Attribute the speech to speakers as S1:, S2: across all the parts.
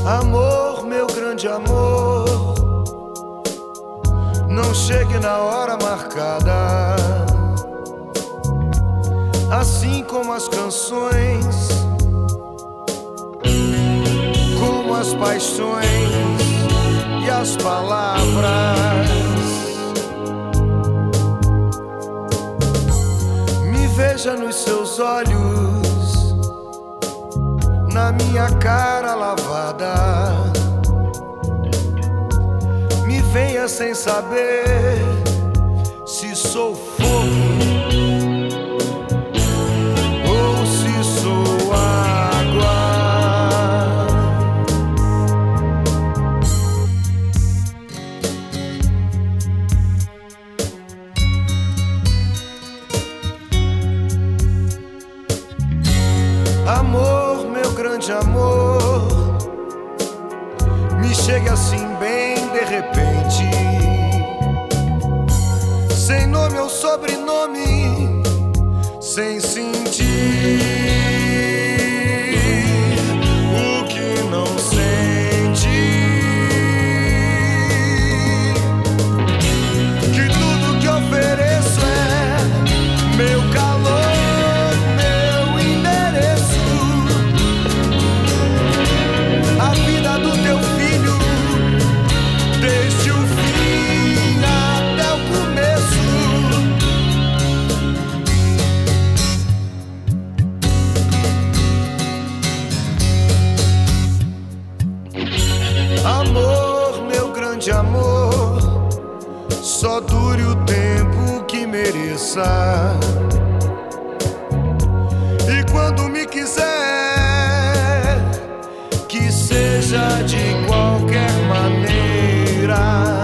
S1: Amor, meu grande amor, não chegue na hora marcada. Assim como as canções, como as paixões e as palavras. Me veja nos seus olhos, na minha cara lavada. Me venha sem saber se sou fogo ou se sou água. Amor, meu grande amor, me chegue assim bem de repente, sem nome ou sobrenome, sem sentir o que não sente. Que tudo que ofereço é meu calor, meu endereço, a vida do teu filho, desde o fim até o começo. Amor, meu grande amor, só dure o tempo que mereça. E quando me quiser, que seja de qualquer maneira.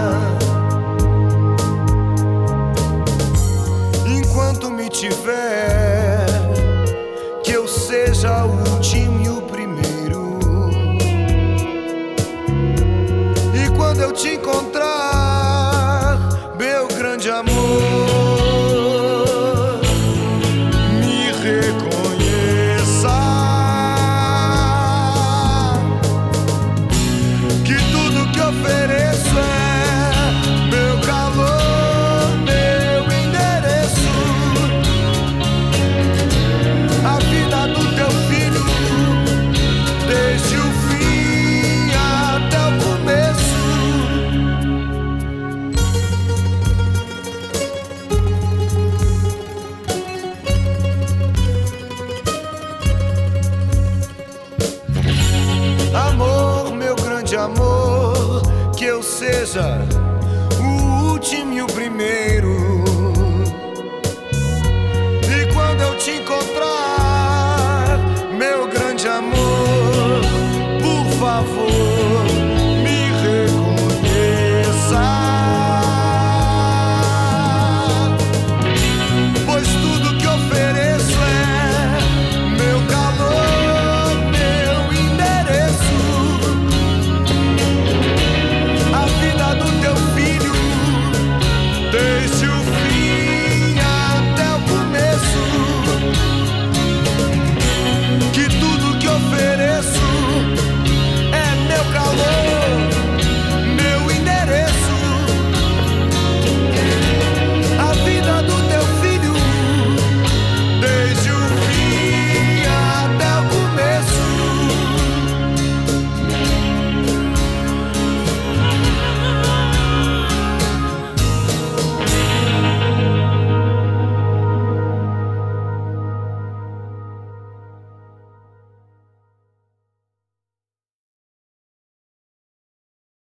S1: Enquanto me tiver, que eu seja o último e o primeiro. E quando eu te encontrar, meu grande amor, me reconheça. Que tudo que ofereço é meu calor, meu endereço, a vida do teu filho, desde o fim até o começo. Amor, meu grande amor, que eu seja o último e o primeiro.